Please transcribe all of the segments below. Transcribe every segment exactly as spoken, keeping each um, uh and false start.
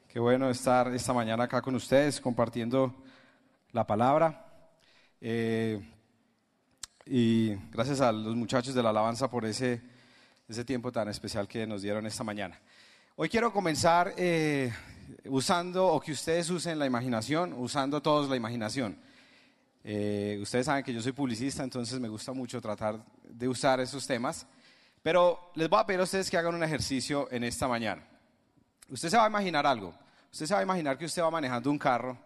Qué bueno estar esta mañana acá con ustedes compartiendo la palabra. Eh, y gracias a los muchachos de la alabanza por ese, ese tiempo tan especial que nos dieron esta mañana. Hoy quiero comenzar eh, usando, o que ustedes usen la imaginación, usando todos la imaginación. Eh, ustedes saben que yo soy publicista, entonces me gusta mucho tratar de usar esos temas. Pero les voy a pedir a ustedes que hagan un ejercicio en esta mañana. Usted se va a imaginar algo. Usted se va a imaginar que usted va manejando un carro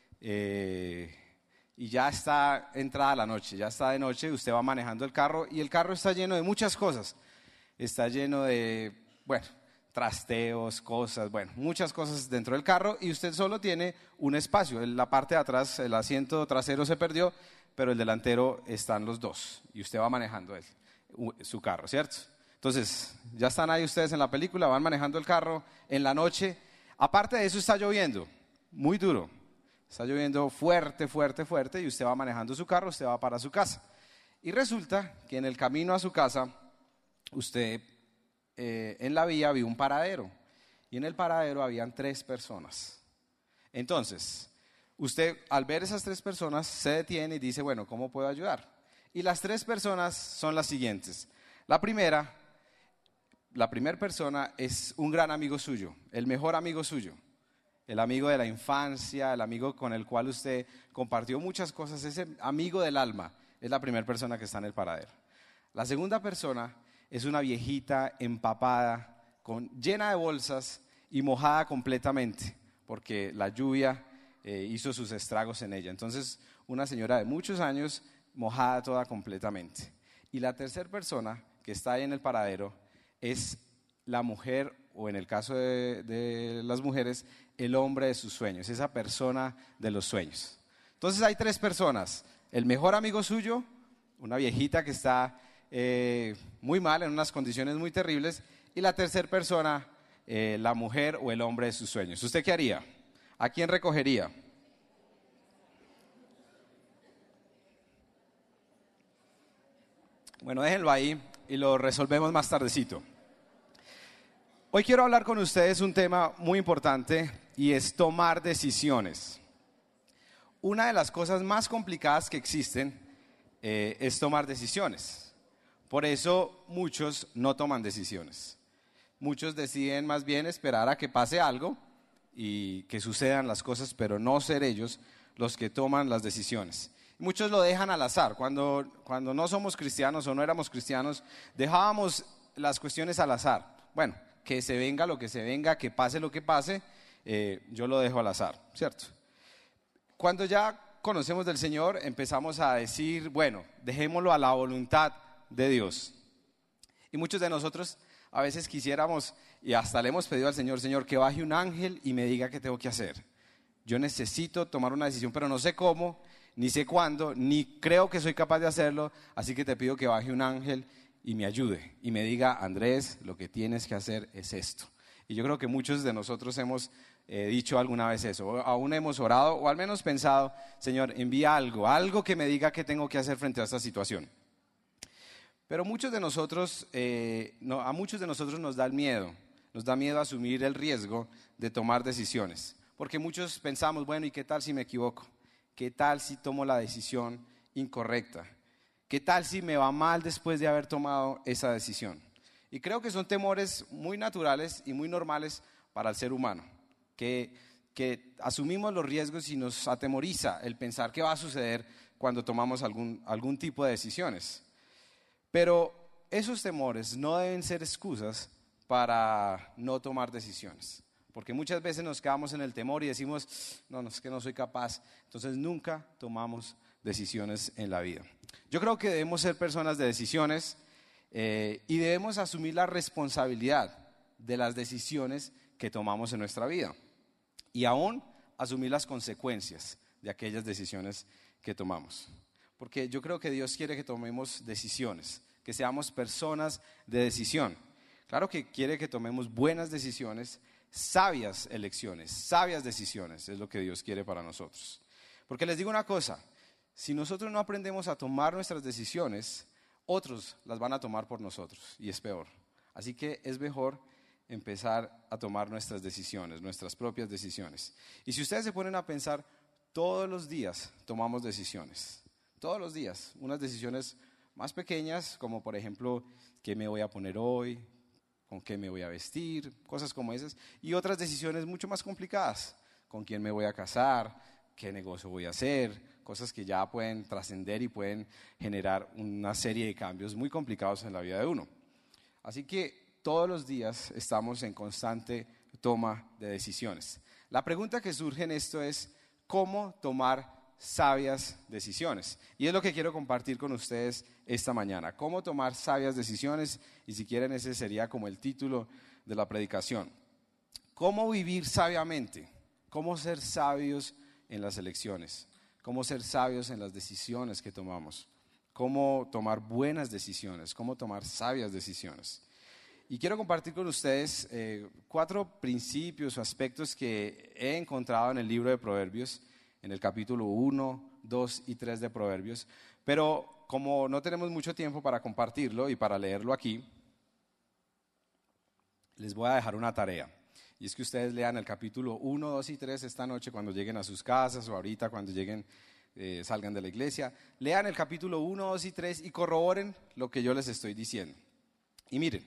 eh, y ya está entrada la noche, ya está de noche, usted va manejando el carro y el carro está lleno de muchas cosas. Está lleno de, bueno, trasteos, cosas, bueno, muchas cosas dentro del carro y usted solo tiene un espacio. En la parte de atrás, el asiento trasero se perdió, pero el delantero están los dos y usted va manejando él, su carro, ¿cierto? Entonces, ya están ahí ustedes en la película, van manejando el carro en la noche. Aparte de eso está lloviendo, muy duro, está lloviendo fuerte, fuerte, fuerte y usted va manejando su carro, usted va para su casa. Y resulta que en el camino a su casa, usted eh, en la vía vio un paradero y en el paradero habían tres personas. Entonces, usted al ver esas tres personas se detiene y dice, bueno, ¿cómo puedo ayudar? Y las tres personas son las siguientes. La primera... La primera persona es un gran amigo suyo, el mejor amigo suyo, el amigo de la infancia, el amigo con el cual usted compartió muchas cosas, ese amigo del alma es la primera persona que está en el paradero. La segunda persona es una viejita empapada, con, llena de bolsas y mojada completamente, porque la lluvia eh, hizo sus estragos en ella. Entonces, una señora de muchos años mojada toda completamente. Y la tercera persona que está ahí en el paradero es la mujer, o en el caso de, de las mujeres, el hombre de sus sueños, esa persona de los sueños. Entonces hay tres personas, el mejor amigo suyo, una viejita que está eh, muy mal, en unas condiciones muy terribles, y la tercera persona, eh, la mujer o el hombre de sus sueños. ¿Usted qué haría? ¿A quién recogería? Bueno, déjenlo ahí y lo resolvemos más tardecito. Hoy quiero hablar con ustedes un tema muy importante y es tomar decisiones. Una de las cosas más complicadas que existen eh, es tomar decisiones. Por eso muchos no toman decisiones. Muchos deciden más bien esperar a que pase algo y que sucedan las cosas, pero no ser ellos los que toman las decisiones. Muchos lo dejan al azar. Cuando, cuando no somos cristianos o no éramos cristianos, dejábamos las cuestiones al azar. Bueno, que se venga lo que se venga, que pase lo que pase, eh, yo lo dejo al azar, ¿cierto? Cuando ya conocemos del Señor, empezamos a decir, bueno, dejémoslo a la voluntad de Dios. Y muchos de nosotros a veces quisiéramos, y hasta le hemos pedido al Señor, Señor, que baje un ángel y me diga qué tengo que hacer. Yo necesito tomar una decisión, pero no sé cómo, ni sé cuándo, ni creo que soy capaz de hacerlo, así que te pido que baje un ángel y me ayude y me diga, Andrés, lo que tienes que hacer es esto. Y yo creo que muchos de nosotros hemos eh, dicho alguna vez eso, o aún hemos orado o al menos pensado, Señor, envía algo, algo que me diga qué tengo que hacer frente a esta situación. Pero muchos de nosotros, eh, no, a muchos de nosotros nos da el miedo, nos da miedo asumir el riesgo de tomar decisiones, porque muchos pensamos, bueno, ¿y qué tal si me equivoco? ¿Qué tal si tomo la decisión incorrecta? ¿Qué tal si me va mal después de haber tomado esa decisión? Y creo que son temores muy naturales y muy normales para el ser humano, que, que asumimos los riesgos y nos atemoriza el pensar qué va a suceder cuando tomamos algún, algún tipo de decisiones. Pero esos temores no deben ser excusas para no tomar decisiones, porque muchas veces nos quedamos en el temor y decimos, no, no, es que no soy capaz, entonces nunca tomamos decisiones en la vida. Yo creo que debemos ser personas de decisiones eh, y debemos asumir la responsabilidad de las decisiones que tomamos en nuestra vida y aún asumir las consecuencias de aquellas decisiones que tomamos. Porque yo creo que Dios quiere que tomemos decisiones, que seamos personas de decisión. Claro que quiere que tomemos buenas decisiones, sabias elecciones, sabias decisiones, es lo que Dios quiere para nosotros. Porque les digo una cosa, si nosotros no aprendemos a tomar nuestras decisiones, otros las van a tomar por nosotros y es peor. Así que es mejor empezar a tomar nuestras decisiones, nuestras propias decisiones. Y si ustedes se ponen a pensar, todos los días tomamos decisiones, todos los días, unas decisiones más pequeñas, como por ejemplo, qué me voy a poner hoy, con qué me voy a vestir, cosas como esas, y otras decisiones mucho más complicadas, con quién me voy a casar, qué negocio voy a hacer, cosas que ya pueden trascender y pueden generar una serie de cambios muy complicados en la vida de uno. Así que todos los días estamos en constante toma de decisiones. La pregunta que surge en esto es, ¿cómo tomar sabias decisiones? Y es lo que quiero compartir con ustedes esta mañana. ¿Cómo tomar sabias decisiones? Y si quieren, ese sería como el título de la predicación. ¿Cómo vivir sabiamente? ¿Cómo ser sabios en las elecciones? ¿Cómo ser sabios en las decisiones que tomamos? ¿Cómo tomar buenas decisiones? ¿Cómo tomar sabias decisiones? Y quiero compartir con ustedes eh, cuatro principios o aspectos que he encontrado en el libro de Proverbios, en el capítulo uno, dos y tres de Proverbios, pero como no tenemos mucho tiempo para compartirlo y para leerlo aquí, les voy a dejar una tarea. Y es que ustedes lean el capítulo uno, dos y tres esta noche cuando lleguen a sus casas o ahorita cuando lleguen, eh, salgan de la iglesia. Lean el capítulo uno, dos y tres y corroboren lo que yo les estoy diciendo. Y miren,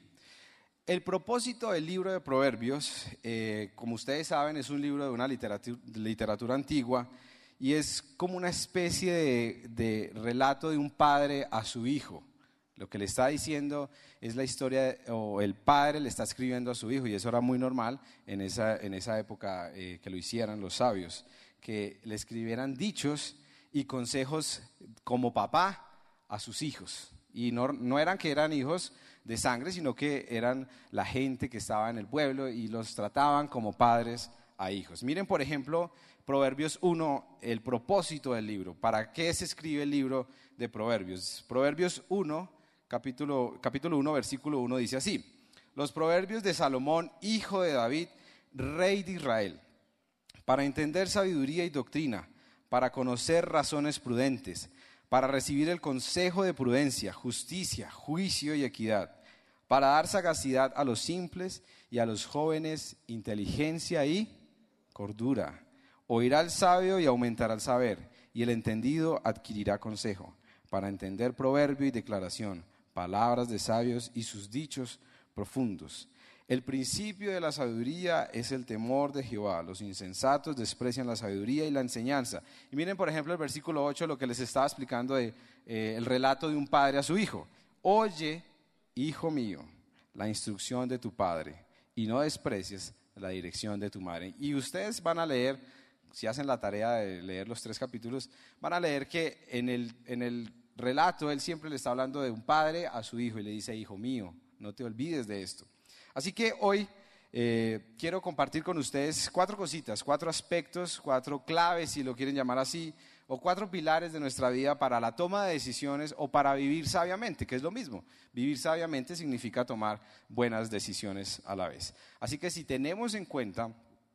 el propósito del libro de Proverbios, eh, como ustedes saben, es un libro de una literatura, literatura antigua y es como una especie de, de relato de un padre a su hijo. Lo que le está diciendo es la historia, de, o el padre le está escribiendo a su hijo, y eso era muy normal en esa, en esa época eh, que lo hicieran los sabios, que le escribieran dichos y consejos como papá a sus hijos. Y no, no eran que eran hijos de sangre, sino que eran la gente que estaba en el pueblo y los trataban como padres a hijos. Miren, por ejemplo, Proverbios uno, el propósito del libro. ¿Para qué se escribe el libro de Proverbios? Proverbios uno, capítulo, capítulo uno, versículo uno, dice así: los proverbios de Salomón, hijo de David, rey de Israel, para entender sabiduría y doctrina, para conocer razones prudentes, para recibir el consejo de prudencia, justicia, juicio y equidad, para dar sagacidad a los simples y a los jóvenes inteligencia y cordura. Oirá al sabio y aumentará el saber, y el entendido adquirirá consejo, para entender proverbio y declaración, palabras de sabios y sus dichos profundos. El principio de la sabiduría es el temor de Jehová. Los insensatos desprecian la sabiduría y la enseñanza. Y miren, por ejemplo, el versículo ocho, lo que les estaba explicando de eh, el relato de un padre a su hijo. Oye, hijo mío, la instrucción de tu padre, y no desprecies la dirección de tu madre. Y ustedes van a leer, si hacen la tarea de leer los tres capítulos, van a leer que en el, en el relato él siempre le está hablando de un padre a su hijo y le dice: hijo mío, no te olvides de esto. Así que hoy eh, quiero compartir con ustedes cuatro cositas, cuatro aspectos, cuatro claves, si lo quieren llamar así, o cuatro pilares de nuestra vida para la toma de decisiones o para vivir sabiamente, que es lo mismo. Vivir sabiamente significa tomar buenas decisiones a la vez. Así que si tenemos en cuenta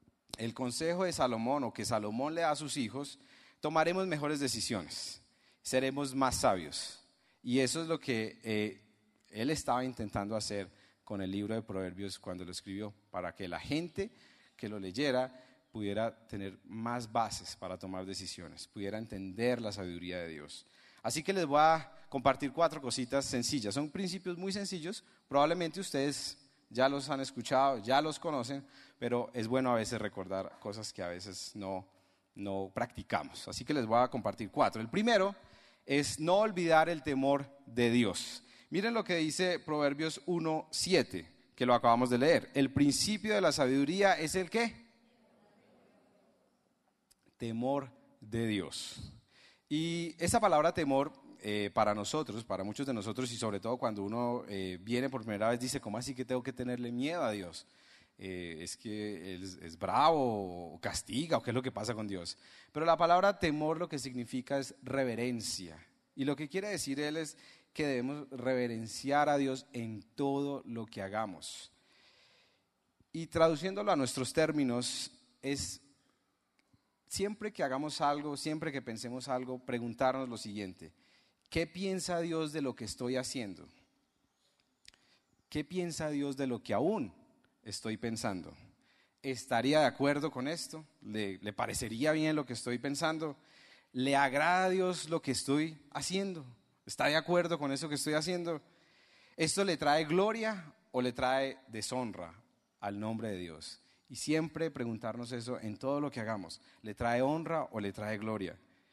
el consejo de Salomón o que Salomón le da a sus hijos, tomaremos mejores decisiones, seremos más sabios. Y eso es lo que eh, él estaba intentando hacer con el libro de Proverbios cuando lo escribió, para que la gente que lo leyera pudiera tener más bases para tomar decisiones, pudiera entender la sabiduría de Dios. Así que les voy a compartir cuatro cositas sencillas. Son principios muy sencillos, probablemente ustedes ya los han escuchado, ya los conocen, pero es bueno a veces recordar cosas que a veces no, no practicamos. Así que les voy a compartir cuatro. El primero es no olvidar el temor de Dios. Miren lo que dice Proverbios uno, siete, que lo acabamos de leer. El principio de la sabiduría es el ¿qué? Temor de Dios. Y esa palabra temor, eh, para nosotros, para muchos de nosotros, y sobre todo cuando uno eh, viene por primera vez, dice: ¿cómo así que tengo que tenerle miedo a Dios? Eh, ¿Es que él es, es bravo o castiga o qué es lo que pasa con Dios? Pero la palabra temor lo que significa es reverencia. Y lo que quiere decir él es que debemos reverenciar a Dios en todo lo que hagamos. Y traduciéndolo a nuestros términos, es siempre que hagamos algo, siempre que pensemos algo, preguntarnos lo siguiente: ¿qué piensa Dios de lo que estoy haciendo? ¿Qué piensa Dios de lo que aún estoy pensando? ¿Estaría de acuerdo con esto? ¿Le, le parecería bien lo que estoy pensando? ¿Le agrada a Dios lo que estoy haciendo? ¿Está de acuerdo con eso que estoy haciendo? ¿Esto le trae gloria o le trae deshonra al nombre de Dios? Y siempre preguntarnos eso en todo lo que hagamos. ¿Le trae honra o le trae gloria?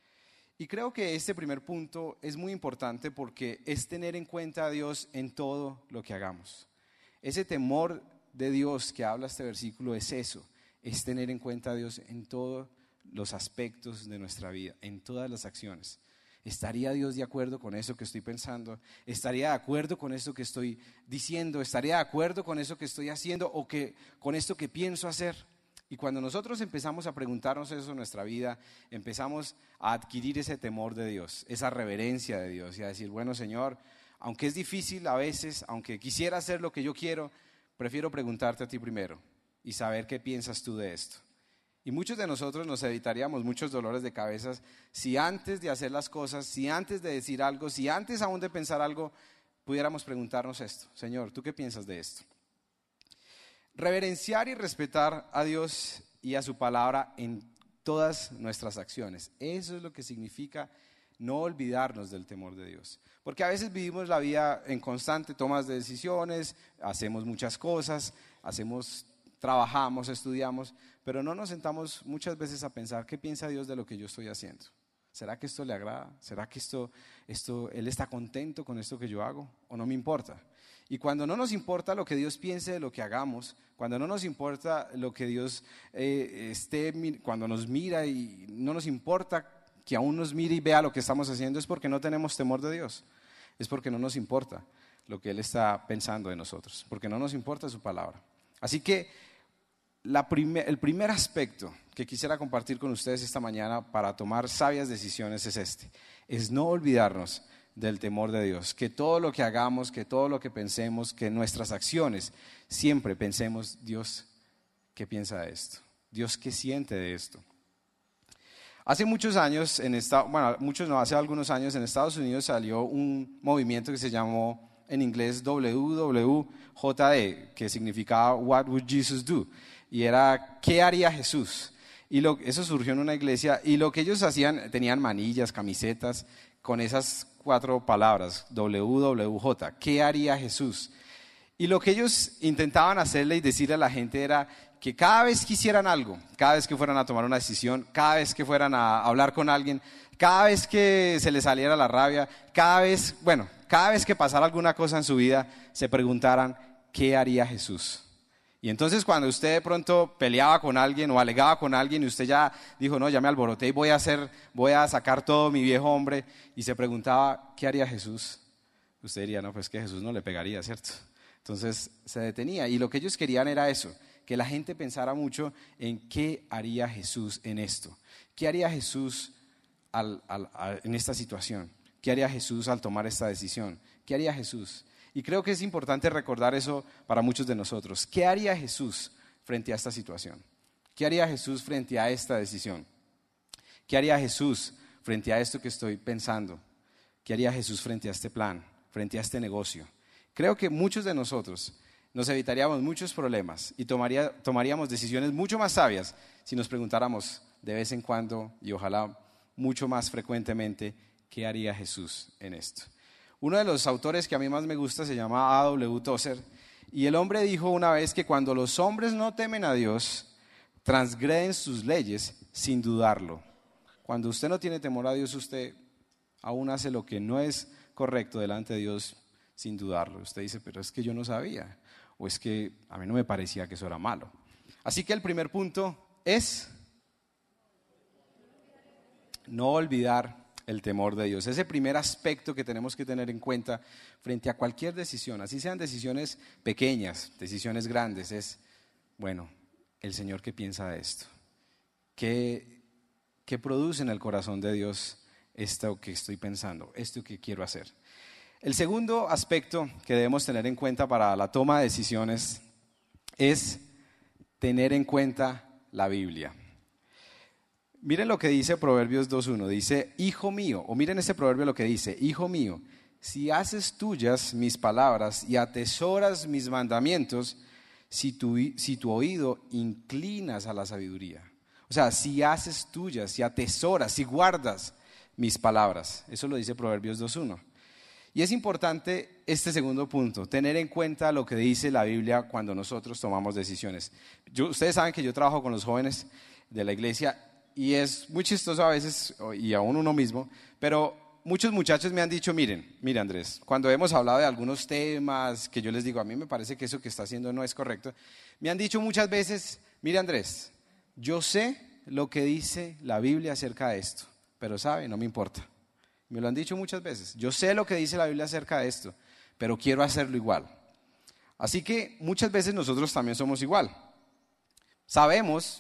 Y creo que este primer punto es muy importante porque es tener en cuenta a Dios en todo lo que hagamos. Ese temor de Dios que habla este versículo es eso, es tener en cuenta a Dios en todos los aspectos de nuestra vida, en todas las acciones. ¿Estaría Dios de acuerdo con eso que estoy pensando? ¿Estaría de acuerdo con eso que estoy diciendo? ¿Estaría de acuerdo con eso que estoy haciendo o que, con esto que pienso hacer? Y cuando nosotros empezamos a preguntarnos eso en nuestra vida, empezamos a adquirir ese temor de Dios, esa reverencia de Dios y a decir, bueno, Señor, aunque es difícil a veces, aunque quisiera hacer lo que yo quiero, prefiero preguntarte a ti primero y saber qué piensas tú de esto. Y muchos de nosotros nos evitaríamos muchos dolores de cabeza si antes de hacer las cosas, si antes de decir algo, si antes aún de pensar algo, pudiéramos preguntarnos esto. Señor, ¿tú qué piensas de esto? Reverenciar y respetar a Dios y a su palabra en todas nuestras acciones. Eso es lo que significa no olvidarnos del temor de Dios. Porque a veces vivimos la vida en constante tomas de decisiones, hacemos muchas cosas, hacemos, trabajamos, estudiamos, pero no nos sentamos muchas veces a pensar qué piensa Dios de lo que yo estoy haciendo. ¿Será que esto le agrada? ¿Será que esto, esto, Él está contento con esto que yo hago? ¿O no me importa? Y cuando no nos importa lo que Dios piense de lo que hagamos, cuando no nos importa lo que Dios eh, esté, cuando nos mira y no nos importa que aún nos mire y vea lo que estamos haciendo, es porque no tenemos temor de Dios, es porque no nos importa lo que Él está pensando de nosotros, porque no nos importa su palabra. Así que la primer, el primer aspecto que quisiera compartir con ustedes esta mañana para tomar sabias decisiones es este, es no olvidarnos del temor de Dios, que todo lo que hagamos, que todo lo que pensemos, que nuestras acciones, siempre pensemos, Dios, ¿qué piensa de esto? Dios, ¿qué siente de esto? Hace muchos años, en esta, bueno, muchos no, hace algunos años en Estados Unidos salió un movimiento que se llamó en inglés W W J D, que significaba What Would Jesus Do? Y era, ¿qué haría Jesús? Y lo, eso surgió en una iglesia y lo que ellos hacían, tenían manillas, camisetas, con esas cuatro palabras, W W J, ¿qué haría Jesús? Y lo que ellos intentaban hacerle y decirle a la gente era que cada vez que hicieran algo, cada vez que fueran a tomar una decisión, cada vez que fueran a hablar con alguien, cada vez que se les saliera la rabia, cada vez, bueno, cada vez que pasara alguna cosa en su vida, se preguntaran, ¿qué haría Jesús? Y entonces cuando usted de pronto peleaba con alguien o alegaba con alguien y usted ya dijo, no, ya me alboroté y voy a hacer, voy a sacar todo mi viejo hombre, y se preguntaba, ¿qué haría Jesús? Usted diría, no, pues que Jesús no le pegaría, ¿cierto? Entonces se detenía y lo que ellos querían era eso, que la gente pensara mucho en qué haría Jesús en esto, qué haría Jesús al, al, al, en esta situación, qué haría Jesús al tomar esta decisión, qué haría Jesús. Y creo que es importante recordar eso para muchos de nosotros. ¿Qué haría Jesús frente a esta situación? ¿Qué haría Jesús frente a esta decisión? ¿Qué haría Jesús frente a esto que estoy pensando? ¿Qué haría Jesús frente a este plan, frente a este negocio? Creo que muchos de nosotros nos evitaríamos muchos problemas y tomaría, tomaríamos decisiones mucho más sabias si nos preguntáramos de vez en cuando y ojalá mucho más frecuentemente, ¿qué haría Jesús en esto? Uno de los autores que a mí más me gusta se llama A W Tozer y el hombre dijo una vez que cuando los hombres no temen a Dios, transgreden sus leyes sin dudarlo. Cuando usted no tiene temor a Dios, usted aún hace lo que no es correcto delante de Dios sin dudarlo. Usted dice, pero es que yo no sabía, o es que a mí no me parecía que eso era malo. Así que el primer punto es no olvidar el temor de Dios. Ese primer aspecto que tenemos que tener en cuenta frente a cualquier decisión, así sean decisiones pequeñas, decisiones grandes, es, bueno, el Señor, ¿qué piensa de esto? ¿Qué, qué produce en el corazón de Dios esto que estoy pensando, esto que quiero hacer? El segundo aspecto que debemos tener en cuenta para la toma de decisiones es tener en cuenta la Biblia. Miren lo que dice Proverbios dos uno, dice, hijo mío, o miren este proverbio lo que dice, hijo mío, si haces tuyas mis palabras y atesoras mis mandamientos, si tu, si tu oído inclinas a la sabiduría. O sea, si haces tuyas, si atesoras, si guardas mis palabras. Eso lo dice Proverbios dos uno. Y es importante este segundo punto, tener en cuenta lo que dice la Biblia cuando nosotros tomamos decisiones. Yo, ustedes saben que yo trabajo con los jóvenes de la iglesia y es muy chistoso a veces, y aún uno mismo, pero muchos muchachos me han dicho, miren, mire Andrés, cuando hemos hablado de algunos temas que yo les digo, a mí me parece que eso que está haciendo no es correcto, me han dicho muchas veces, mire Andrés, yo sé lo que dice la Biblia acerca de esto, pero sabe, no me importa. Me lo han dicho muchas veces. Yo sé lo que dice la Biblia acerca de esto, pero quiero hacerlo igual. Así que muchas veces nosotros también somos igual. Sabemos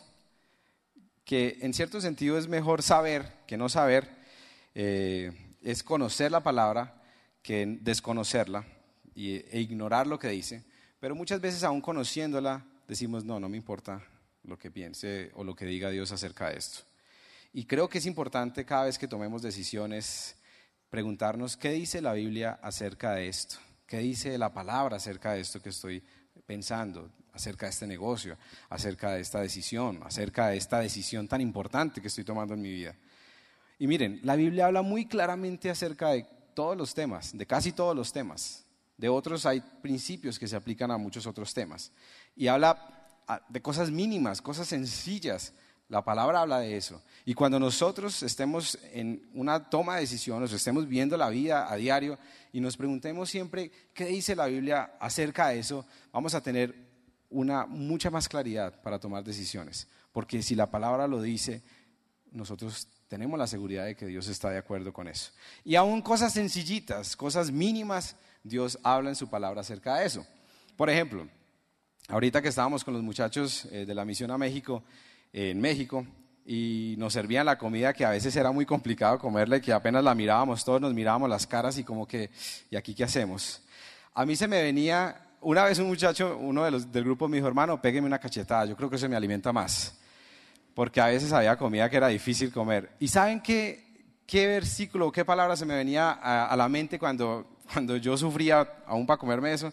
que en cierto sentido es mejor saber que no saber, eh, es conocer la palabra que desconocerla y, e ignorar lo que dice, pero muchas veces aún conociéndola decimos no, no me importa lo que piense o lo que diga Dios acerca de esto. Y creo que es importante cada vez que tomemos decisiones preguntarnos qué dice la Biblia acerca de esto, qué dice la palabra acerca de esto que estoy pensando, acerca de este negocio, acerca de esta decisión, acerca de esta decisión tan importante que estoy tomando en mi vida. Y miren, la Biblia habla muy claramente acerca de todos los temas, de casi todos los temas. De otros hay principios que se aplican a muchos otros temas. Y habla de cosas mínimas, cosas sencillas. La palabra habla de eso. Y cuando nosotros estemos en una toma de decisiones o estemos viendo la vida a diario y nos preguntemos siempre qué dice la Biblia acerca de eso, vamos a tener una mucha más claridad para tomar decisiones. Porque si la palabra lo dice, nosotros tenemos la seguridad de que Dios está de acuerdo con eso. Y aún cosas sencillitas, cosas mínimas, Dios habla en su palabra acerca de eso. Por ejemplo, ahorita que estábamos con los muchachos de la misión a México, en México, y nos servían la comida que a veces era muy complicado comerla y que apenas la mirábamos todos, nos mirábamos las caras y como que, ¿y aquí qué hacemos? A mí se me venía, una vez un muchacho, uno de los del grupo me dijo, hermano, pégueme una cachetada, yo creo que eso me alimenta más, porque a veces había comida que era difícil comer. ¿Y saben qué, qué versículo, qué palabra se me venía a, a la mente cuando, cuando yo sufría aún para comerme eso?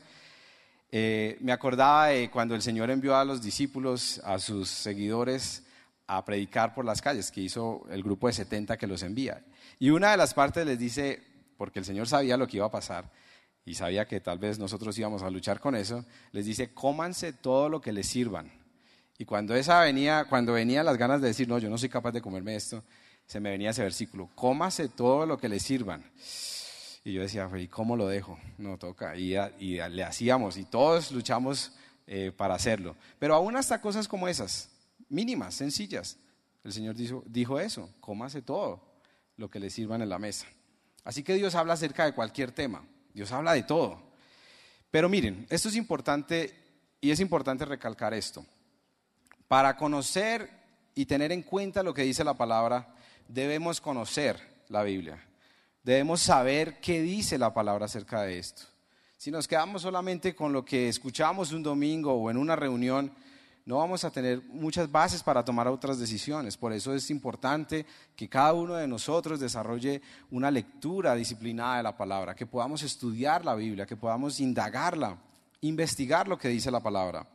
Eh, me acordaba de cuando el Señor envió a los discípulos, a sus seguidores, a predicar por las calles, que hizo el grupo de setenta que los envía. Y una de las partes les dice, porque el Señor sabía lo que iba a pasar, y sabía que tal vez nosotros íbamos a luchar con eso, les dice, cómanse todo lo que les sirvan. Y cuando, esa venía, cuando venían las ganas de decir, no, yo no soy capaz de comerme esto, se me venía ese versículo, cómase todo lo que les sirvan. Y yo decía, ¿y cómo lo dejo? No toca. Y, y le hacíamos y todos luchamos eh, para hacerlo. Pero aún hasta cosas como esas, mínimas, sencillas, el Señor dijo, dijo eso, cómase todo lo que le sirvan en la mesa. Así que Dios habla acerca de cualquier tema, Dios habla de todo. Pero miren, esto es importante y es importante recalcar esto. Para conocer y tener en cuenta lo que dice la palabra, debemos conocer la Biblia. Debemos saber qué dice la palabra acerca de esto. Si nos quedamos solamente con lo que escuchamos un domingo o en una reunión, no vamos a tener muchas bases para tomar otras decisiones. Por eso es importante que cada uno de nosotros desarrolle una lectura disciplinada de la palabra, que podamos estudiar la Biblia, que podamos indagarla, investigar lo que dice la palabra.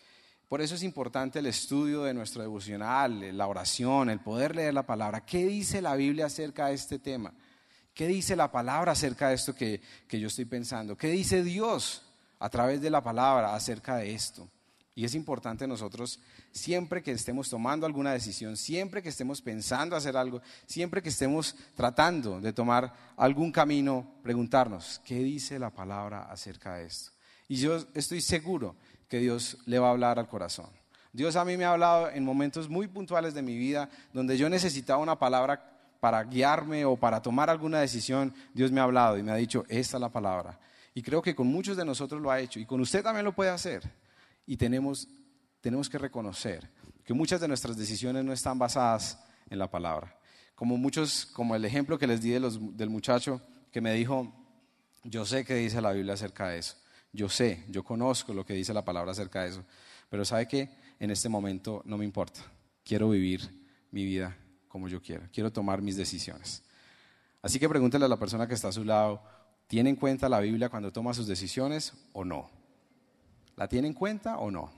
Por eso es importante el estudio de nuestro devocional, la oración, el poder leer la palabra. ¿Qué dice la Biblia acerca de este tema? ¿Qué dice la palabra acerca de esto que, que yo estoy pensando? ¿Qué dice Dios a través de la palabra acerca de esto? Y es importante nosotros, siempre que estemos tomando alguna decisión, siempre que estemos pensando hacer algo, siempre que estemos tratando de tomar algún camino, preguntarnos, ¿qué dice la palabra acerca de esto? Y yo estoy seguro que Dios le va a hablar al corazón. Dios a mí me ha hablado en momentos muy puntuales de mi vida, donde yo necesitaba una palabra para guiarme o para tomar alguna decisión. Dios me ha hablado y me ha dicho, esta es la palabra. Y creo que con muchos de nosotros lo ha hecho y con usted también lo puede hacer. Y tenemos, tenemos que reconocer que muchas de nuestras decisiones no están basadas en la palabra. Como muchos, como el ejemplo que les di de los, del muchacho que me dijo, yo sé qué dice la Biblia acerca de eso. Yo sé, yo conozco lo que dice la palabra acerca de eso. Pero ¿sabe qué? En este momento no me importa. Quiero vivir mi vida como yo quiero, quiero tomar mis decisiones. Así que pregúntele a la persona que está a su lado, ¿tiene en cuenta la Biblia cuando toma sus decisiones o no? ¿La tiene en cuenta o no?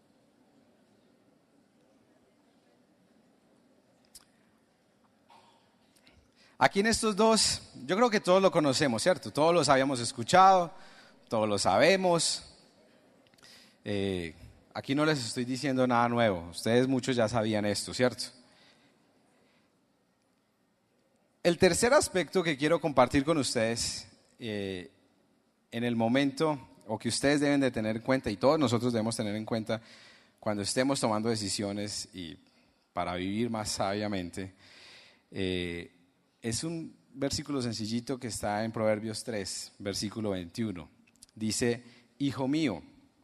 Aquí en estos dos, yo creo que todos lo conocemos, ¿cierto? Todos los habíamos escuchado, todos lo sabemos. Eh, aquí no les estoy diciendo nada nuevo, ustedes muchos ya sabían esto, ¿cierto? El tercer aspecto que quiero compartir con ustedes eh, en el momento, o que ustedes deben de tener en cuenta, y todos nosotros debemos tener en cuenta cuando estemos tomando decisiones y para vivir más sabiamente, eh, es un versículo sencillito que está en Proverbios tres, versículo veintiuno. Dice, hijo mío,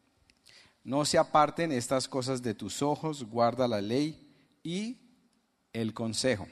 no se aparten estas cosas de tus ojos, guarda la ley y el consejo.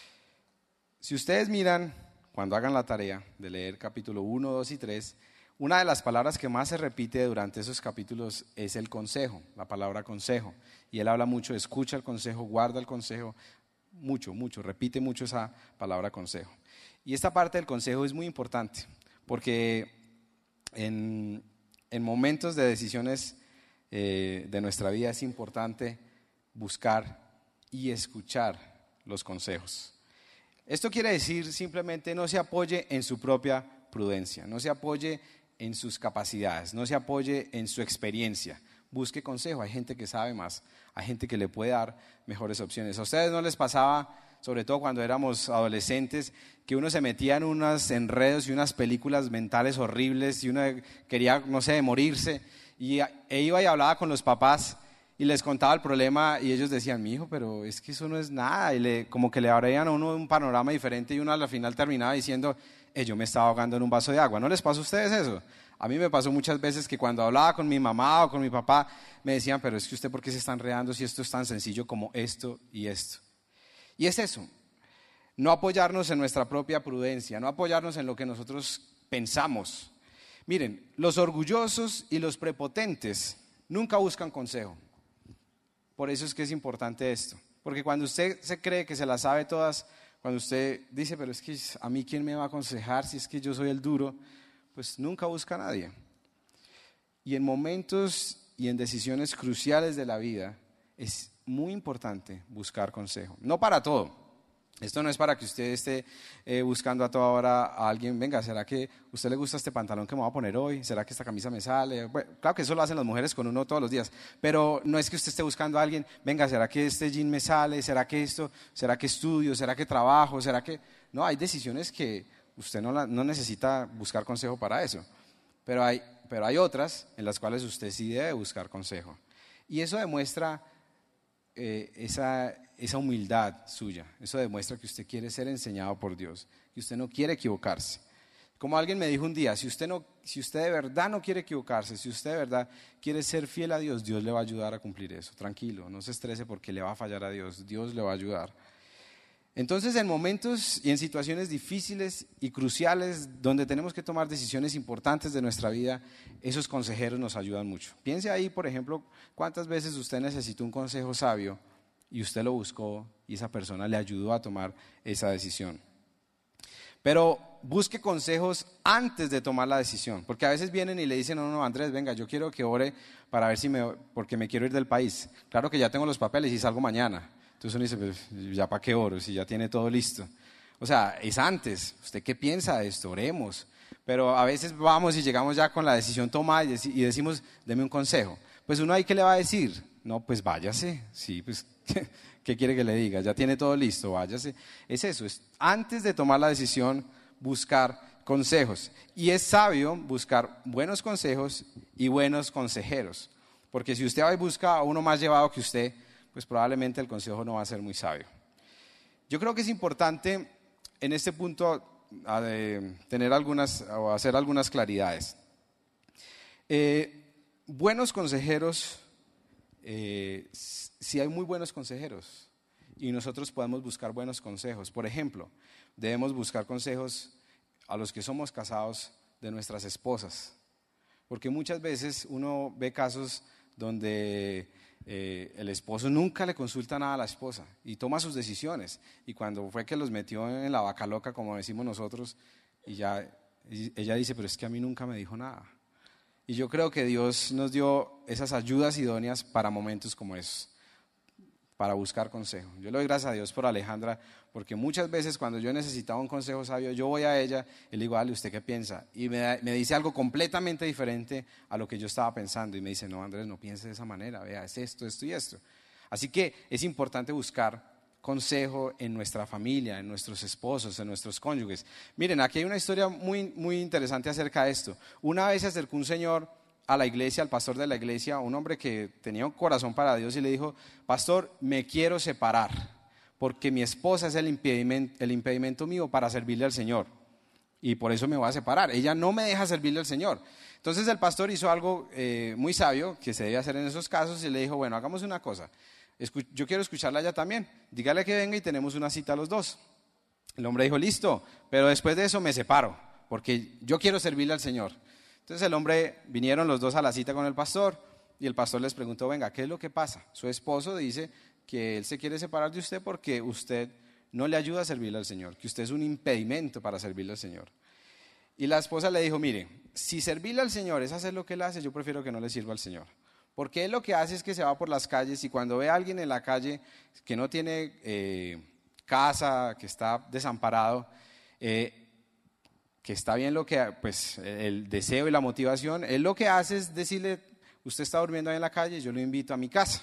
Si ustedes miran, cuando hagan la tarea de leer capítulo uno, dos y tres, una de las palabras que más se repite durante esos capítulos es el consejo, la palabra consejo. Y él habla mucho, escucha el consejo, guarda el consejo, mucho, mucho, repite mucho esa palabra consejo. Y esta parte del consejo es muy importante, porque en, en momentos de decisiones eh, de nuestra vida es importante buscar y escuchar los consejos. Esto quiere decir simplemente no se apoye en su propia prudencia, no se apoye en sus capacidades, no se apoye en su experiencia. Busque consejo, hay gente que sabe más, hay gente que le puede dar mejores opciones. ¿A ustedes no les pasaba, sobre todo cuando éramos adolescentes, que uno se metía en unos enredos y unas películas mentales horribles y uno quería, no sé, morirse y e iba y hablaba con los papás y les contaba el problema y ellos decían, mi hijo, pero es que eso no es nada, y le, como que le abrían a uno un panorama diferente y uno al final terminaba diciendo, eh, yo me estaba ahogando en un vaso de agua? ¿No les pasa a ustedes eso? A mí me pasó muchas veces que cuando hablaba con mi mamá o con mi papá me decían, pero es que usted ¿por qué se está enredando si esto es tan sencillo como esto y esto? Y es eso, no apoyarnos en nuestra propia prudencia, no apoyarnos en lo que nosotros pensamos. Miren, los orgullosos y los prepotentes nunca buscan consejo. Por eso es que es importante esto, porque cuando usted se cree que se las sabe todas, cuando usted dice, pero es que a mí ¿quién me va a aconsejar si es que yo soy el duro? Pues nunca busca a nadie. Y en momentos y en decisiones cruciales de la vida es muy importante buscar consejo. No para todo. Esto no es para que usted esté eh, buscando a toda hora a alguien, venga, ¿será que a usted le gusta este pantalón que me voy a poner hoy? ¿Será que esta camisa me sale? Bueno, claro que eso lo hacen las mujeres con uno todos los días, pero no es que usted esté buscando a alguien, venga, ¿será que este jean me sale? ¿Será que esto? ¿Será que estudio? ¿Será que trabajo? ¿Será que...? No, hay decisiones que usted no, la, no necesita buscar consejo para eso, pero hay, pero hay otras en las cuales usted sí debe buscar consejo. Y eso demuestra eh, esa, esa humildad suya, eso demuestra que usted quiere ser enseñado por Dios, que usted no quiere equivocarse. Como alguien me dijo un día, si usted, no, si usted de verdad no quiere equivocarse, si usted de verdad quiere ser fiel a Dios, Dios le va a ayudar a cumplir eso. Tranquilo, no se estrese porque le va a fallar a Dios, Dios le va a ayudar. Entonces, en momentos y en situaciones difíciles y cruciales donde tenemos que tomar decisiones importantes de nuestra vida, esos consejeros nos ayudan mucho. Piense ahí, por ejemplo, cuántas veces usted necesitó un consejo sabio y usted lo buscó y esa persona le ayudó a tomar esa decisión. Pero busque consejos antes de tomar la decisión, porque a veces vienen y le dicen, no, no, Andrés, venga, yo quiero que ore para ver si me, porque me quiero ir del país. Claro que ya tengo los papeles y salgo mañana. Entonces uno dice, pues, ¿ya para qué oro? Si ya tiene todo listo. O sea, es antes. ¿Usted qué piensa de esto? Oremos. Pero a veces vamos y llegamos ya con la decisión tomada y, dec- y decimos, deme un consejo. Pues uno ahí, ¿qué le va a decir? No, pues váyase. Sí, pues, ¿qué quiere que le diga? Ya tiene todo listo, váyase. Es eso, es antes de tomar la decisión, buscar consejos. Y es sabio buscar buenos consejos y buenos consejeros. Porque si usted va y busca a uno más llevado que usted, pues probablemente el consejo no va a ser muy sabio. Yo creo que es importante en este punto a de tener algunas o hacer algunas claridades. Eh, buenos consejeros, eh, si hay muy buenos consejeros y nosotros podemos buscar buenos consejos. Por ejemplo, debemos buscar consejos a los que somos casados de nuestras esposas, porque muchas veces uno ve casos donde Eh, el esposo nunca le consulta nada a la esposa y toma sus decisiones, y cuando fue que los metió en la vaca loca, como decimos nosotros, y ya y ella dice, pero es que a mí nunca me dijo nada. Y yo creo que Dios nos dio esas ayudas idóneas para momentos como esos, para buscar consejo. Yo le doy gracias a Dios por Alejandra, porque muchas veces cuando yo necesitaba un consejo sabio, yo voy a ella y le digo, Ale, ¿usted qué piensa? Y me, da, me dice algo completamente diferente a lo que yo estaba pensando. Y me dice, no, Andrés, no piense de esa manera, vea, es esto, esto y esto. Así que es importante buscar consejo en nuestra familia, en nuestros esposos, en nuestros cónyuges. Miren, aquí hay una historia muy, muy interesante acerca de esto. Una vez se acercó un señor a la iglesia, al pastor de la iglesia, un hombre que tenía un corazón para Dios y le dijo, pastor, me quiero separar porque mi esposa es el impedimento, el impedimento mío para servirle al Señor y por eso me voy a separar, ella no me deja servirle al Señor. Entonces el pastor hizo algo eh, muy sabio que se debe hacer en esos casos y le dijo, bueno, hagamos una cosa, Escu- yo quiero escucharla a ella también, dígale que venga y tenemos una cita los dos. El hombre dijo, listo, pero después de eso me separo porque yo quiero servirle al Señor. Entonces el hombre, vinieron los dos a la cita con el pastor y el pastor les preguntó, venga, ¿qué es lo que pasa? Su esposo dice que él se quiere separar de usted porque usted no le ayuda a servirle al Señor, que usted es un impedimento para servirle al Señor. Y la esposa le dijo, mire, si servirle al Señor es hacer lo que él hace, yo prefiero que no le sirva al Señor. Porque él lo que hace es que se va por las calles y cuando ve a alguien en la calle que no tiene eh, casa, que está desamparado, eh, que está bien lo que, pues el deseo y la motivación, él lo que hace es decirle, usted está durmiendo ahí en la calle, yo lo invito a mi casa.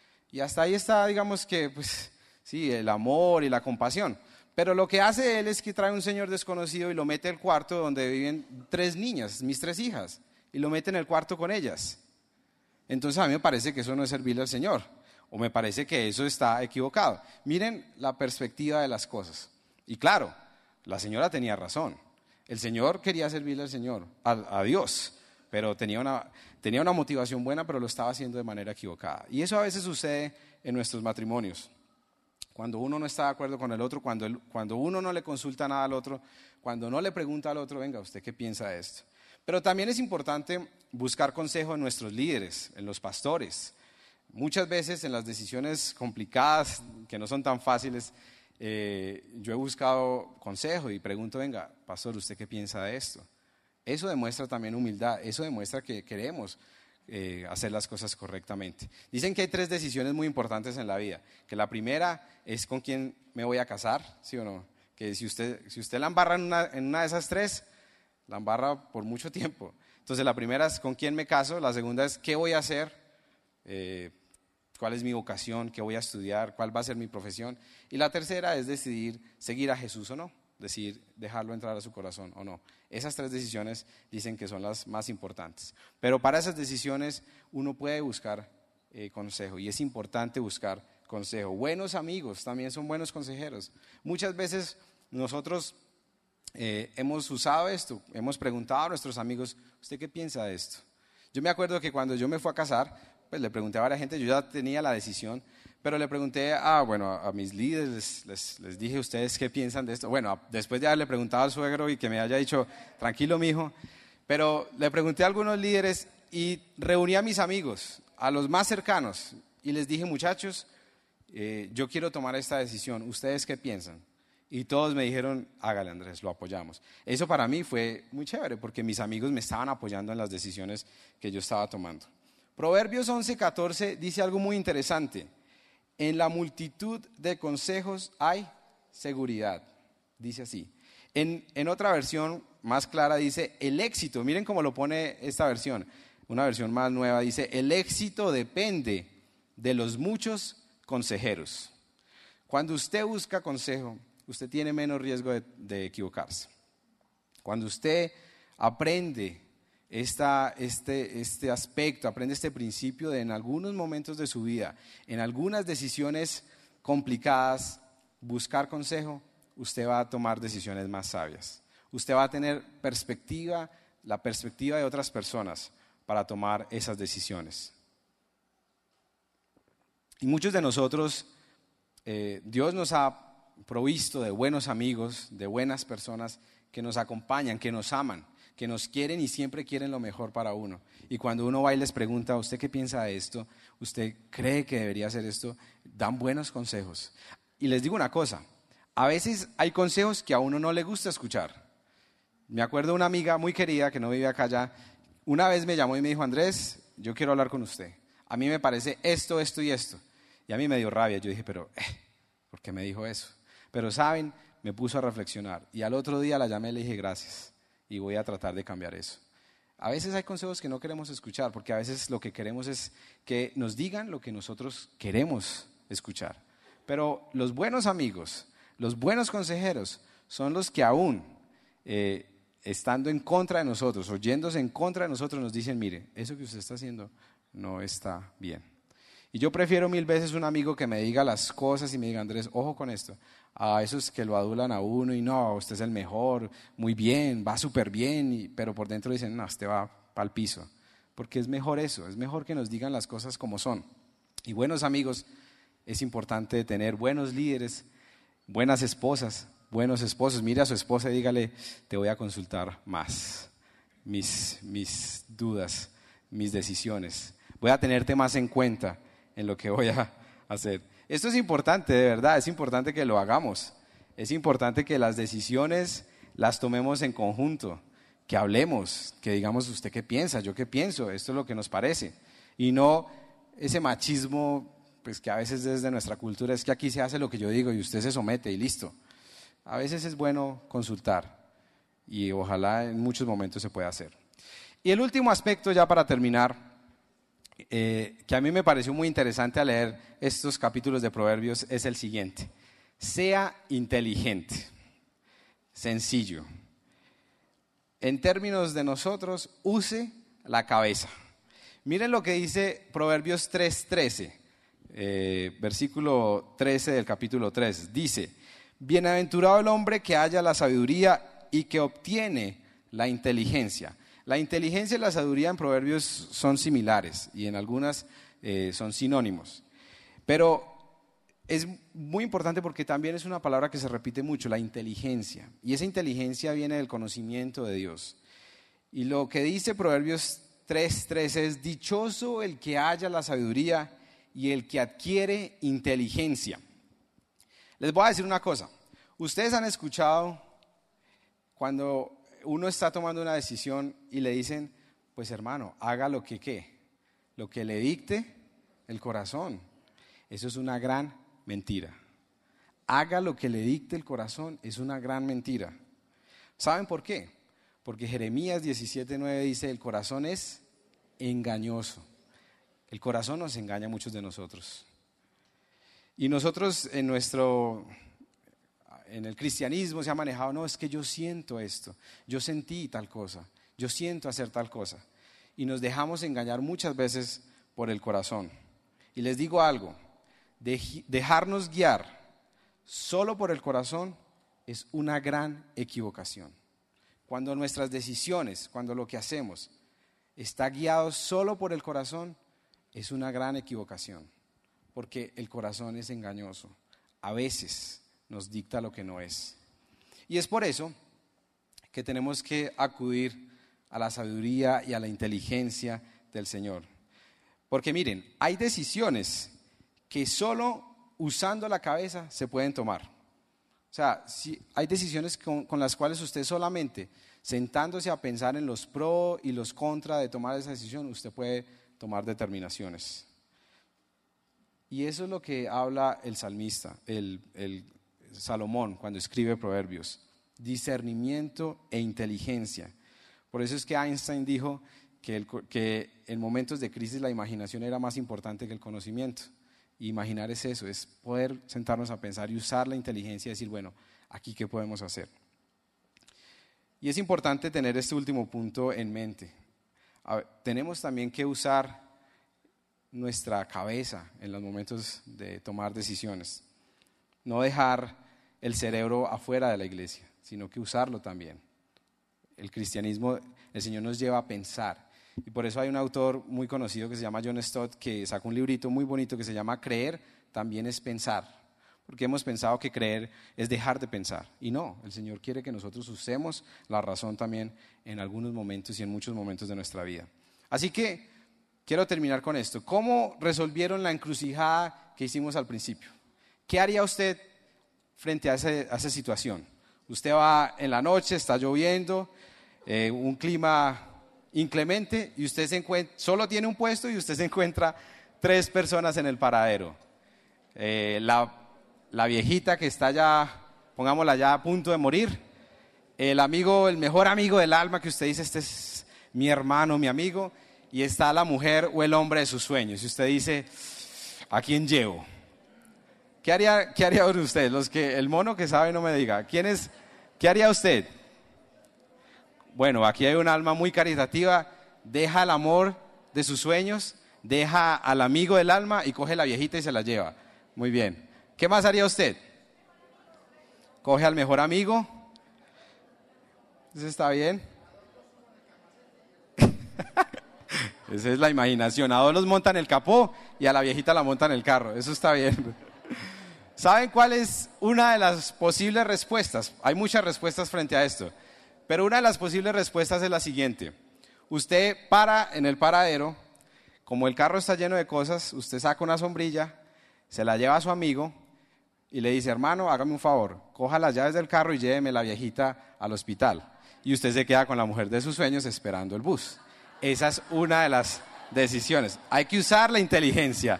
Y hasta ahí está, digamos que, pues, sí, el amor y la compasión. Pero lo que hace él es que trae un señor desconocido y lo mete al cuarto donde viven tres niñas, mis tres hijas, y lo mete en el cuarto con ellas. Entonces a mí me parece que eso no es servirle al Señor, o me parece que eso está equivocado. Miren la perspectiva de las cosas. Y claro, la señora tenía razón. El Señor quería servirle al Señor, a, a Dios, pero tenía una, tenía una motivación buena, pero lo estaba haciendo de manera equivocada. Y eso a veces sucede en nuestros matrimonios. Cuando uno no está de acuerdo con el otro, cuando, el, cuando uno no le consulta nada al otro, cuando no le pregunta al otro, venga, ¿usted qué piensa de esto? Pero también es importante buscar consejo en nuestros líderes, en los pastores. Muchas veces en las decisiones complicadas, que no son tan fáciles, Eh, yo he buscado consejo y pregunto, venga, pastor, ¿usted qué piensa de esto? Eso demuestra también humildad, eso demuestra que queremos eh, hacer las cosas correctamente. Dicen que hay tres decisiones muy importantes en la vida, que la primera es con quién me voy a casar, ¿sí o no? Que si usted, si usted la embarra en una, en una de esas tres, la embarra por mucho tiempo. Entonces la primera es con quién me caso, la segunda es qué voy a hacer, eh, cuál es mi vocación, qué voy a estudiar, cuál va a ser mi profesión. Y la tercera es decidir seguir a Jesús o no, decidir dejarlo entrar a su corazón o no. Esas tres decisiones dicen que son las más importantes. Pero para esas decisiones uno puede buscar eh, consejo y es importante buscar consejo. Buenos amigos también son buenos consejeros. Muchas veces nosotros eh, hemos usado esto, hemos preguntado a nuestros amigos, ¿usted qué piensa de esto? Yo me acuerdo que cuando yo me fui a casar, pues le pregunté a varias gente, yo ya tenía la decisión, pero le pregunté a, bueno, a, a mis líderes, les, les, les dije, ¿ustedes qué piensan de esto? Bueno, a, después de haberle preguntado al suegro y que me haya dicho, tranquilo mijo, pero le pregunté a algunos líderes y reuní a mis amigos, a los más cercanos, y les dije, muchachos, eh, yo quiero tomar esta decisión, ¿ustedes qué piensan? Y todos me dijeron, hágale Andrés, lo apoyamos. Eso para mí fue muy chévere, porque mis amigos me estaban apoyando en las decisiones que yo estaba tomando. Proverbios once, catorce dice algo muy interesante. En la multitud de consejos hay seguridad. Dice así. En, en otra versión más clara dice el éxito. Miren cómo lo pone esta versión. Una versión más nueva dice el éxito depende de los muchos consejeros. Cuando usted busca consejo, usted tiene menos riesgo de, de equivocarse. Cuando usted aprende Esta, este, este aspecto, aprende este principio de en algunos momentos de su vida, en algunas decisiones complicadas, buscar consejo, usted va a tomar decisiones más sabias. Usted va a tener perspectiva, la perspectiva de otras personas para tomar esas decisiones. Y muchos de nosotros, eh, Dios nos ha provisto de buenos amigos, de buenas personas que nos acompañan, que nos aman, que nos quieren y siempre quieren lo mejor para uno. Y cuando uno va y les pregunta, ¿usted qué piensa de esto? ¿Usted cree que debería hacer esto? Dan buenos consejos. Y les digo una cosa, a veces hay consejos que a uno no le gusta escuchar. Me acuerdo de una amiga muy querida que no vive acá ya, una vez me llamó y me dijo, Andrés, yo quiero hablar con usted. A mí me parece esto, esto y esto. Y a mí me dio rabia. Yo dije, pero, eh, ¿por qué me dijo eso? Pero, ¿saben? Me puso a reflexionar. Y al otro día la llamé y le dije, gracias. Y voy a tratar de cambiar eso. A veces hay consejos que no queremos escuchar, porque a veces lo que queremos es que nos digan lo que nosotros queremos escuchar. Pero los buenos amigos, los buenos consejeros, son los que aún, eh, estando en contra de nosotros, oyéndose en contra de nosotros, nos dicen, mire, eso que usted está haciendo no está bien. Y yo prefiero mil veces un amigo que me diga las cosas y me diga, Andrés, ojo con esto, a esos que lo adulan a uno y no, usted es el mejor, muy bien, va súper bien, y, pero por dentro dicen, no, usted va para el piso. Porque es mejor eso, es mejor que nos digan las cosas como son. Y buenos amigos, es importante tener buenos líderes, buenas esposas, buenos esposos. Mire a su esposa y dígale, te voy a consultar más, mis, mis dudas, mis decisiones. Voy a tenerte más en cuenta en lo que voy a hacer. Esto es importante, de verdad, es importante que lo hagamos. Es importante que las decisiones las tomemos en conjunto, que hablemos, que digamos, ¿usted qué piensa? ¿Yo qué pienso? Esto es lo que nos parece. Y no ese machismo, pues que a veces desde nuestra cultura es que aquí se hace lo que yo digo y usted se somete y listo. A veces es bueno consultar y ojalá en muchos momentos se pueda hacer. Y el último aspecto, ya para terminar, eh, que a mí me pareció muy interesante al leer estos capítulos de Proverbios, es el siguiente: sea inteligente, sencillo. En términos de nosotros, use la cabeza. Miren lo que dice Proverbios tres trece, eh, versículo trece del capítulo tres. Dice, bienaventurado el hombre que halla la sabiduría y que obtiene la inteligencia. La inteligencia y la sabiduría en Proverbios son similares y en algunas eh, son sinónimos. Pero es muy importante porque también es una palabra que se repite mucho, la inteligencia. Y esa inteligencia viene del conocimiento de Dios. Y lo que dice Proverbios tres trece es, dichoso el que halla la sabiduría y el que adquiere inteligencia. Les voy a decir una cosa. Ustedes han escuchado cuando uno está tomando una decisión y le dicen, pues hermano, haga lo que qué, lo que le dicte el corazón. Eso es una gran mentira. Haga lo que le dicte el corazón, es una gran mentira. ¿Saben por qué? Porque Jeremías diecisiete nueve dice, el corazón es engañoso. El corazón nos engaña a muchos de nosotros. Y nosotros en nuestro, en el cristianismo se ha manejado, no, es que yo siento esto, yo sentí tal cosa, yo siento hacer tal cosa. Y nos dejamos engañar muchas veces por el corazón. Y les digo algo, de, dejarnos guiar solo por el corazón es una gran equivocación. Cuando nuestras decisiones, cuando lo que hacemos está guiado solo por el corazón, es una gran equivocación, porque el corazón es engañoso. A veces nos dicta lo que no es. Y es por eso que tenemos que acudir a la sabiduría y a la inteligencia del Señor. Porque miren, hay decisiones que solo usando la cabeza se pueden tomar. O sea, si hay decisiones con, con las cuales usted solamente sentándose a pensar en los pro y los contra de tomar esa decisión, usted puede tomar determinaciones. Y eso es lo que habla el salmista, el, el Salomón, cuando escribe Proverbios. Discernimiento e inteligencia. Por eso es que Einstein dijo que, el, que en momentos de crisis la imaginación era más importante que el conocimiento. Y imaginar es eso, es poder sentarnos a pensar y usar la inteligencia y decir, bueno, aquí qué podemos hacer. Y es importante tener este último punto en mente. A ver, tenemos también que usar nuestra cabeza en los momentos de tomar decisiones. No dejar el cerebro afuera de la iglesia, sino que usarlo también. El cristianismo, el Señor nos lleva a pensar. Y por eso hay un autor muy conocido que se llama John Stott, que sacó un librito muy bonito que se llama Creer también es pensar. Porque hemos pensado que creer es dejar de pensar. Y no, el Señor quiere que nosotros usemos la razón también en algunos momentos y en muchos momentos de nuestra vida. Así que quiero terminar con esto. ¿Cómo resolvieron la encrucijada que hicimos al principio? ¿Qué haría usted frente a, ese, a esa situación? Usted va en la noche, está lloviendo, eh, un clima inclemente y usted se encuentra, solo tiene un puesto y usted se encuentra tres personas en el paradero. Eh, la, la viejita que está ya, pongámosla ya a punto de morir, el amigo, el mejor amigo del alma que usted dice, este es mi hermano, mi amigo, y está la mujer o el hombre de sus sueños. Y usted dice, ¿a quién llevo? ¿Qué haría, qué haría usted? Los que, el mono que sabe no me diga. ¿Quién es? ¿Qué haría usted? Bueno, aquí hay un alma muy caritativa, deja el amor de sus sueños, deja al amigo del alma y coge la viejita y se la lleva. Muy bien. ¿Qué más haría usted? Coge al mejor amigo. ¿Eso está bien? Esa es la imaginación. A dos los montan el capó y a la viejita la montan el carro. Eso está bien. ¿Saben cuál es una de las posibles respuestas? Hay muchas respuestas frente a esto, pero una de las posibles respuestas es la siguiente. Usted para en el paradero, como el carro está lleno de cosas, usted saca una sombrilla, se la lleva a su amigo y le dice, hermano, hágame un favor, coja las llaves del carro y lléveme la viejita al hospital. Y usted se queda con la mujer de sus sueños esperando el bus. Esa es una de las decisiones. Hay que usar la inteligencia.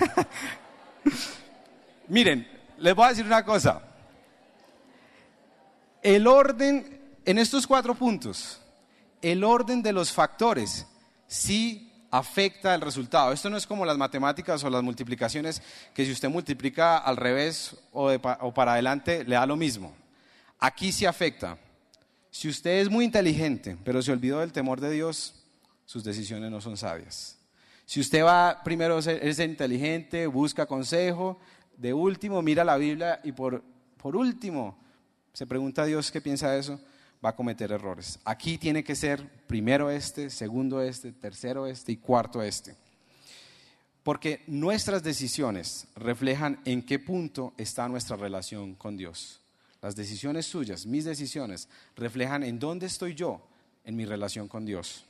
Miren, les voy a decir una cosa. El orden, en estos cuatro puntos, el orden de los factores sí afecta el resultado. Esto no es como las matemáticas o las multiplicaciones, que si usted multiplica al revés o, de, o para adelante, le da lo mismo. Aquí sí afecta. Si usted es muy inteligente, pero se olvidó del temor de Dios, sus decisiones no son sabias. Si usted va primero a ser, es inteligente, busca consejo, de último mira la Biblia y por, por último se pregunta a Dios qué piensa de eso, va a cometer errores. Aquí tiene que ser primero este, segundo este, tercero este y cuarto este. Porque nuestras decisiones reflejan en qué punto está nuestra relación con Dios. Las decisiones suyas, mis decisiones, reflejan en dónde estoy yo en mi relación con Dios.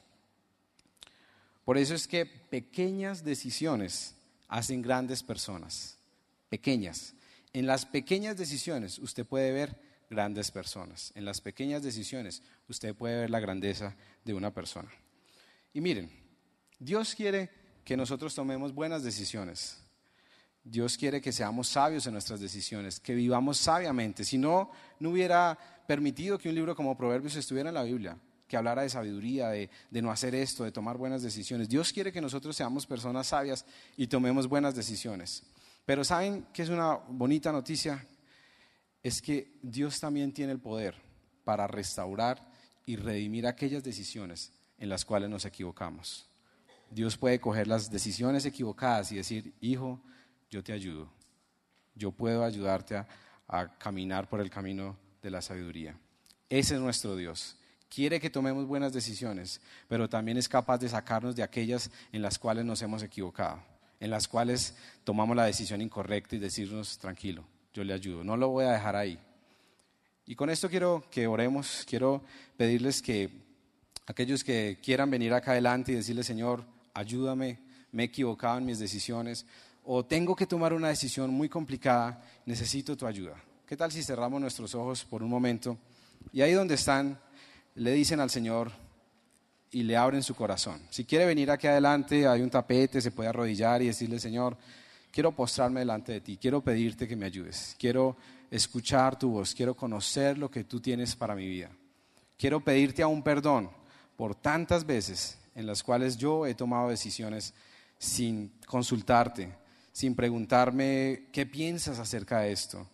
Por eso es que pequeñas decisiones hacen grandes personas. Pequeñas. En las pequeñas decisiones usted puede ver grandes personas. En las pequeñas decisiones usted puede ver la grandeza de una persona. Y miren, Dios quiere que nosotros tomemos buenas decisiones. Dios quiere que seamos sabios en nuestras decisiones, que vivamos sabiamente. Si no, no hubiera permitido que un libro como Proverbios estuviera en la Biblia, que hablara de sabiduría, de, de no hacer esto, de tomar buenas decisiones. Dios quiere que nosotros seamos personas sabias y tomemos buenas decisiones. Pero ¿saben qué es una bonita noticia? Es que Dios también tiene el poder para restaurar y redimir aquellas decisiones en las cuales nos equivocamos. Dios puede coger las decisiones equivocadas y decir, hijo, yo te ayudo. Yo puedo ayudarte a, a caminar por el camino de la sabiduría. Ese es nuestro Dios. Quiere que tomemos buenas decisiones, pero también es capaz de sacarnos de aquellas en las cuales nos hemos equivocado, en las cuales tomamos la decisión incorrecta y decirnos, tranquilo, yo le ayudo, no lo voy a dejar ahí. Y con esto quiero que oremos, quiero pedirles que aquellos que quieran venir acá adelante y decirle, Señor, ayúdame, me he equivocado en mis decisiones, o tengo que tomar una decisión muy complicada, necesito tu ayuda. ¿Qué tal si cerramos nuestros ojos por un momento? Y ahí donde están, le dicen al Señor y le abren su corazón. Si quiere venir aquí adelante, hay un tapete, se puede arrodillar y decirle, Señor, quiero postrarme delante de ti, quiero pedirte que me ayudes, quiero escuchar tu voz, quiero conocer lo que tú tienes para mi vida. Quiero pedirte aún perdón por tantas veces en las cuales yo he tomado decisiones sin consultarte, sin preguntarme qué piensas acerca de esto,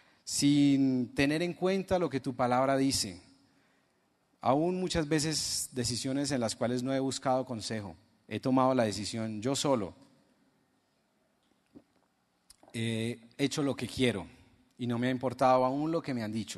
sin tener en cuenta lo que tu palabra dice. Aún muchas veces decisiones en las cuales no he buscado consejo, he tomado la decisión yo solo, he hecho lo que quiero y no me ha importado aún lo que me han dicho.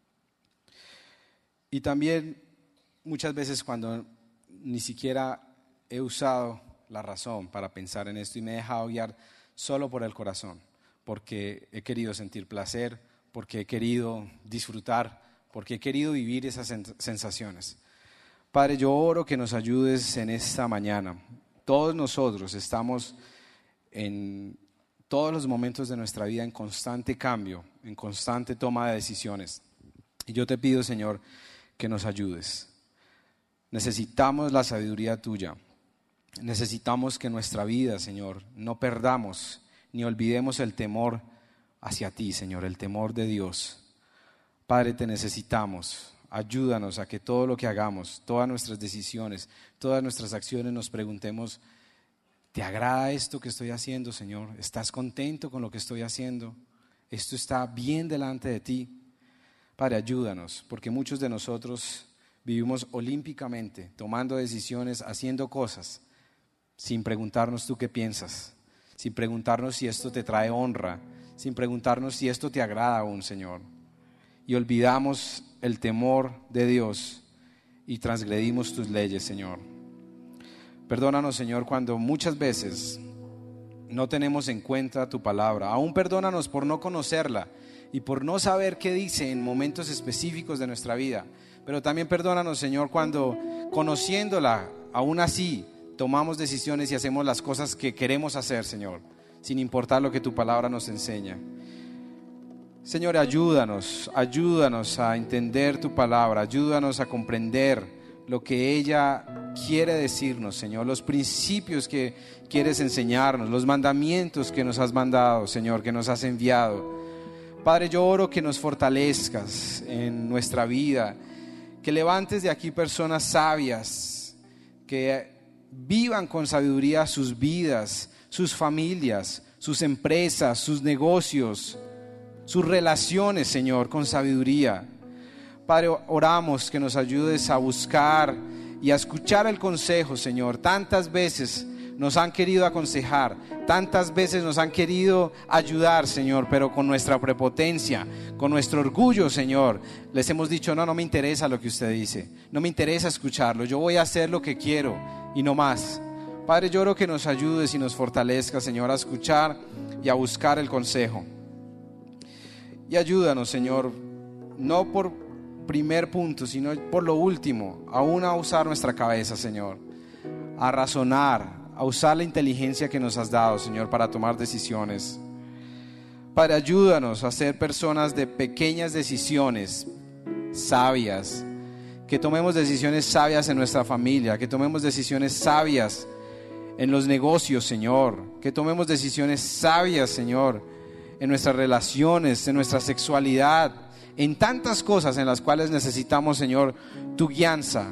Y también muchas veces cuando ni siquiera he usado la razón para pensar en esto y me he dejado guiar solo por el corazón, porque he querido sentir placer, porque he querido disfrutar, porque he querido vivir esas sensaciones. Padre, yo oro que nos ayudes en esta mañana. Todos nosotros estamos en todos los momentos de nuestra vida en constante cambio, en constante toma de decisiones. Y yo te pido, Señor, que nos ayudes. Necesitamos la sabiduría tuya. Necesitamos que en nuestra vida, Señor, no perdamos ni olvidemos el temor hacia ti, Señor, el temor de Dios. Padre, te necesitamos. Ayúdanos a que todo lo que hagamos, todas nuestras decisiones, todas nuestras acciones nos preguntemos: ¿te agrada esto que estoy haciendo, Señor? ¿Estás contento con lo que estoy haciendo? ¿Esto está bien delante de ti? Padre, ayúdanos, porque muchos de nosotros vivimos olímpicamente, tomando decisiones, haciendo cosas, sin preguntarnos tú qué piensas, sin preguntarnos si esto te trae honra, sin preguntarnos si esto te agrada aún, Señor. Y olvidamos el temor de Dios y transgredimos tus leyes, Señor. Perdónanos, Señor, cuando muchas veces no tenemos en cuenta tu palabra. Aún perdónanos por no conocerla y por no saber qué dice en momentos específicos de nuestra vida. Pero también perdónanos, Señor, cuando conociéndola, aún así tomamos decisiones y hacemos las cosas que queremos hacer, Señor, sin importar lo que tu palabra nos enseña. Señor, ayúdanos, ayúdanos a entender tu palabra, ayúdanos a comprender lo que ella quiere decirnos, Señor, los principios que quieres enseñarnos, los mandamientos que nos has mandado, Señor, que nos has enviado. Padre, yo oro que nos fortalezcas en nuestra vida, que levantes de aquí personas sabias, que vivan con sabiduría sus vidas, sus familias, sus empresas, sus negocios, sus relaciones, Señor, con sabiduría. Padre, oramos que nos ayudes a buscar y a escuchar el consejo, Señor. Tantas veces nos han querido aconsejar, tantas veces nos han querido ayudar, Señor, pero con nuestra prepotencia, con nuestro orgullo, Señor, les hemos dicho: no, no me interesa lo que usted dice, no me interesa escucharlo, yo voy a hacer lo que quiero y no más. Padre, yo oro que nos ayudes y nos fortalezca, Señor, a escuchar y a buscar el consejo. Y ayúdanos, Señor, no por primer punto, sino por lo último, aún a usar nuestra cabeza, Señor, a razonar, a usar la inteligencia que nos has dado, Señor, para tomar decisiones. Padre, ayúdanos a ser personas de pequeñas decisiones sabias, que tomemos decisiones sabias en nuestra familia, que tomemos decisiones sabias en los negocios, Señor, que tomemos decisiones sabias, Señor, en nuestras relaciones, en nuestra sexualidad, en tantas cosas en las cuales necesitamos, Señor, tu guianza.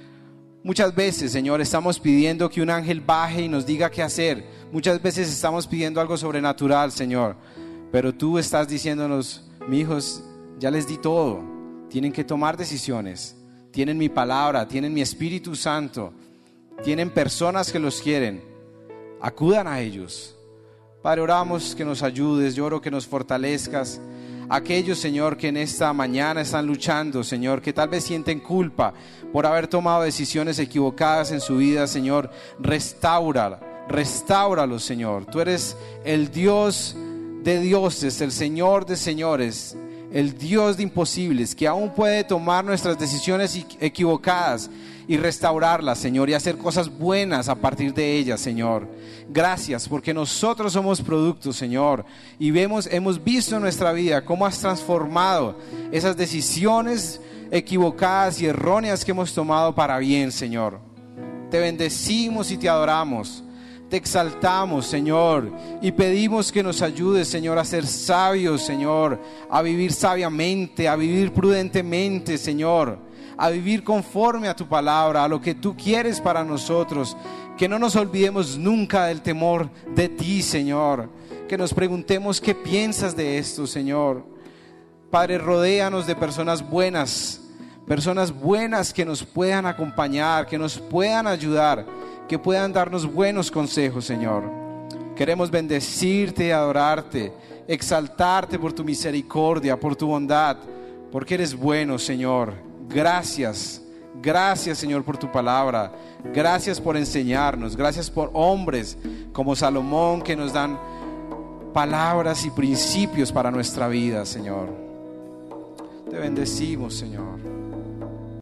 Muchas veces, Señor, estamos pidiendo que un ángel baje y nos diga qué hacer. Muchas veces estamos pidiendo algo sobrenatural, Señor, pero tú estás diciéndonos: mis hijos, ya les di todo, tienen que tomar decisiones, tienen mi palabra, tienen mi Espíritu Santo, tienen personas que los quieren, acudan a ellos. Padre, oramos que nos ayudes, yo oro que nos fortalezcas. Aquellos, Señor, que en esta mañana están luchando, Señor, que tal vez sienten culpa por haber tomado decisiones equivocadas en su vida, Señor, restaura, restáuralos, Señor. Tú eres el Dios de dioses, el Señor de señores, el Dios de imposibles, que aún puede tomar nuestras decisiones equivocadas y restaurarlas, Señor, y hacer cosas buenas a partir de ellas, Señor. Gracias, porque nosotros somos productos, Señor, y vemos, hemos visto en nuestra vida cómo has transformado esas decisiones equivocadas y erróneas que hemos tomado para bien, Señor. Te bendecimos y te adoramos. Te exaltamos, Señor, y pedimos que nos ayudes, Señor, a ser sabios, Señor, a vivir sabiamente, a vivir prudentemente, Señor, a vivir conforme a tu palabra, a lo que tú quieres para nosotros. Que no nos olvidemos nunca del temor de ti, Señor. Que nos preguntemos qué piensas de esto, Señor. Padre, rodéanos de personas buenas, personas buenas que nos puedan acompañar, que nos puedan ayudar, que puedan darnos buenos consejos, Señor. Queremos bendecirte y adorarte, exaltarte por tu misericordia, por tu bondad, porque eres bueno, Señor. Gracias, gracias, Señor, por tu palabra. Gracias por enseñarnos, gracias por hombres como Salomón que nos dan palabras y principios para nuestra vida, Señor. Te bendecimos, Señor.